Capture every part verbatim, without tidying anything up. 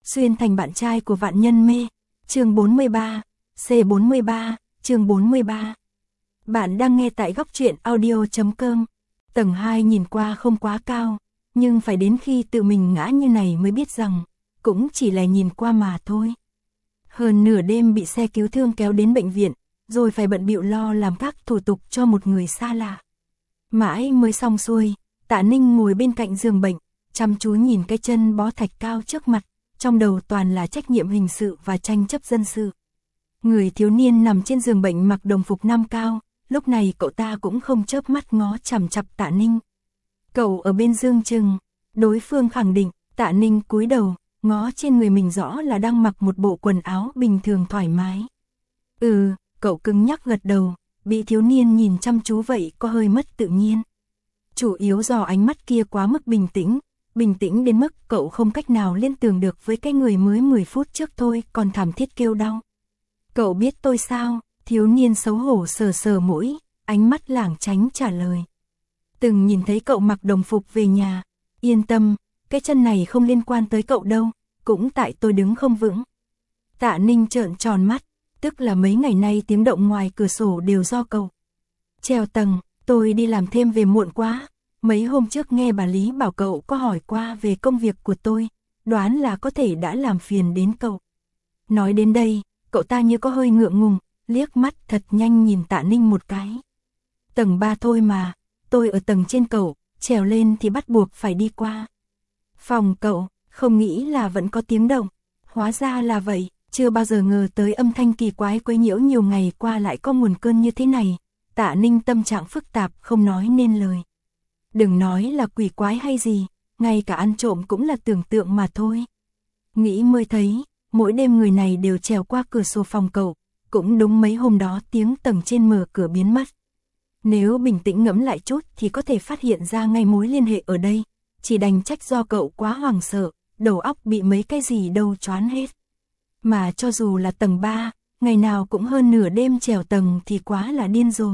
xuyên thành bạn trai của vạn nhân mê. Chương bốn mươi ba, C bốn mươi ba, chương bốn mươi ba. Bạn đang nghe tại góc truyện audio chấm com. Tầng hai nhìn qua không quá cao, nhưng phải đến khi tự mình ngã như này mới biết rằng, cũng chỉ là nhìn qua mà thôi. Hơn nửa đêm bị xe cứu thương kéo đến bệnh viện, rồi phải bận bịu lo làm các thủ tục cho một người xa lạ. Mãi mới xong xuôi, Tạ Ninh ngồi bên cạnh giường bệnh, chăm chú nhìn cái chân bó thạch cao trước mặt, trong đầu toàn là trách nhiệm hình sự và tranh chấp dân sự. Người thiếu niên nằm trên giường bệnh mặc đồng phục nam cao, lúc này cậu ta cũng không chớp mắt ngó chằm chằm Tạ Ninh. Cậu ở bên dương chừng, đối phương khẳng định. Tạ Ninh cúi đầu, ngó trên người mình rõ là đang mặc một bộ quần áo bình thường thoải mái. Ừ, cậu cứng nhắc gật đầu, bị thiếu niên nhìn chăm chú vậy có hơi mất tự nhiên. Chủ yếu do ánh mắt kia quá mức bình tĩnh, bình tĩnh đến mức cậu không cách nào liên tưởng được với cái người mới mười phút trước thôi còn thảm thiết kêu đau. Cậu biết tôi sao? Thiếu niên xấu hổ sờ sờ mũi, ánh mắt lảng tránh trả lời. Từng nhìn thấy cậu mặc đồng phục về nhà, yên tâm, cái chân này không liên quan tới cậu đâu, cũng tại tôi đứng không vững. Tạ Ninh trợn tròn mắt, tức là mấy ngày nay tiếng động ngoài cửa sổ đều do cậu. Treo tầng, tôi đi làm thêm về muộn quá, mấy hôm trước nghe bà Lý bảo cậu có hỏi qua về công việc của tôi, đoán là có thể đã làm phiền đến cậu. Nói đến đây, cậu ta như có hơi ngượng ngùng, liếc mắt thật nhanh nhìn Tạ Ninh một cái. Tầng ba thôi mà, tôi ở tầng trên cậu, trèo lên thì bắt buộc phải đi qua. Phòng cậu, không nghĩ là vẫn có tiếng động, hóa ra là vậy, chưa bao giờ ngờ tới âm thanh kỳ quái quấy nhiễu nhiều ngày qua lại có nguồn cơn như thế này. Tạ Ninh tâm trạng phức tạp không nói nên lời. Đừng nói là quỷ quái hay gì, ngay cả ăn trộm cũng là tưởng tượng mà thôi. Nghĩ mới thấy, mỗi đêm người này đều trèo qua cửa sổ phòng cậu, cũng đúng mấy hôm đó tiếng tầng trên mở cửa biến mất. Nếu bình tĩnh ngẫm lại chút thì có thể phát hiện ra ngay mối liên hệ ở đây, chỉ đành trách do cậu quá hoảng sợ, đầu óc bị mấy cái gì đâu choáng hết. Mà cho dù là tầng ba, ngày nào cũng hơn nửa đêm trèo tầng thì quá là điên rồ.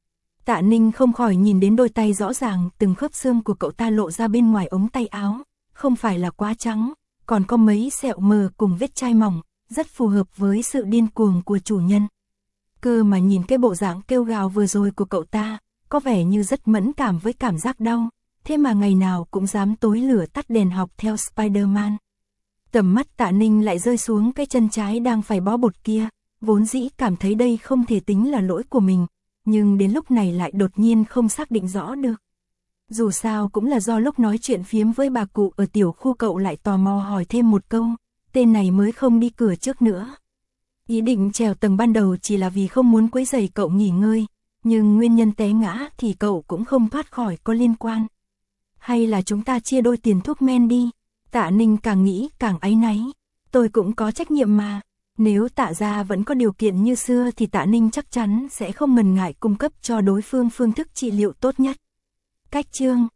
Tạ Ninh không khỏi nhìn đến đôi tay rõ ràng từng khớp xương của cậu ta lộ ra bên ngoài ống tay áo, không phải là quá trắng, còn có mấy sẹo mờ cùng vết chai mỏng, rất phù hợp với sự điên cuồng của chủ nhân. Cơ mà nhìn cái bộ dạng kêu gào vừa rồi của cậu ta, có vẻ như rất mẫn cảm với cảm giác đau, thế mà ngày nào cũng dám tối lửa tắt đèn học theo Spider-Man. Tầm mắt Tạ Ninh lại rơi xuống cái chân trái đang phải bó bột kia, vốn dĩ cảm thấy đây không thể tính là lỗi của mình, nhưng đến lúc này lại đột nhiên không xác định rõ được. Dù sao cũng là do lúc nói chuyện phiếm với bà cụ ở tiểu khu cậu lại tò mò hỏi thêm một câu, tên này mới không đi cửa trước nữa. Ý định trèo tầng ban đầu chỉ là vì không muốn quấy rầy cậu nghỉ ngơi, nhưng nguyên nhân té ngã thì cậu cũng không thoát khỏi có liên quan. Hay là chúng ta chia đôi tiền thuốc men đi? Tạ Ninh càng nghĩ càng áy náy, tôi cũng có trách nhiệm mà. Nếu Tạ gia vẫn có điều kiện như xưa thì Tạ Ninh chắc chắn sẽ không ngần ngại cung cấp cho đối phương phương thức trị liệu tốt nhất. Cách chương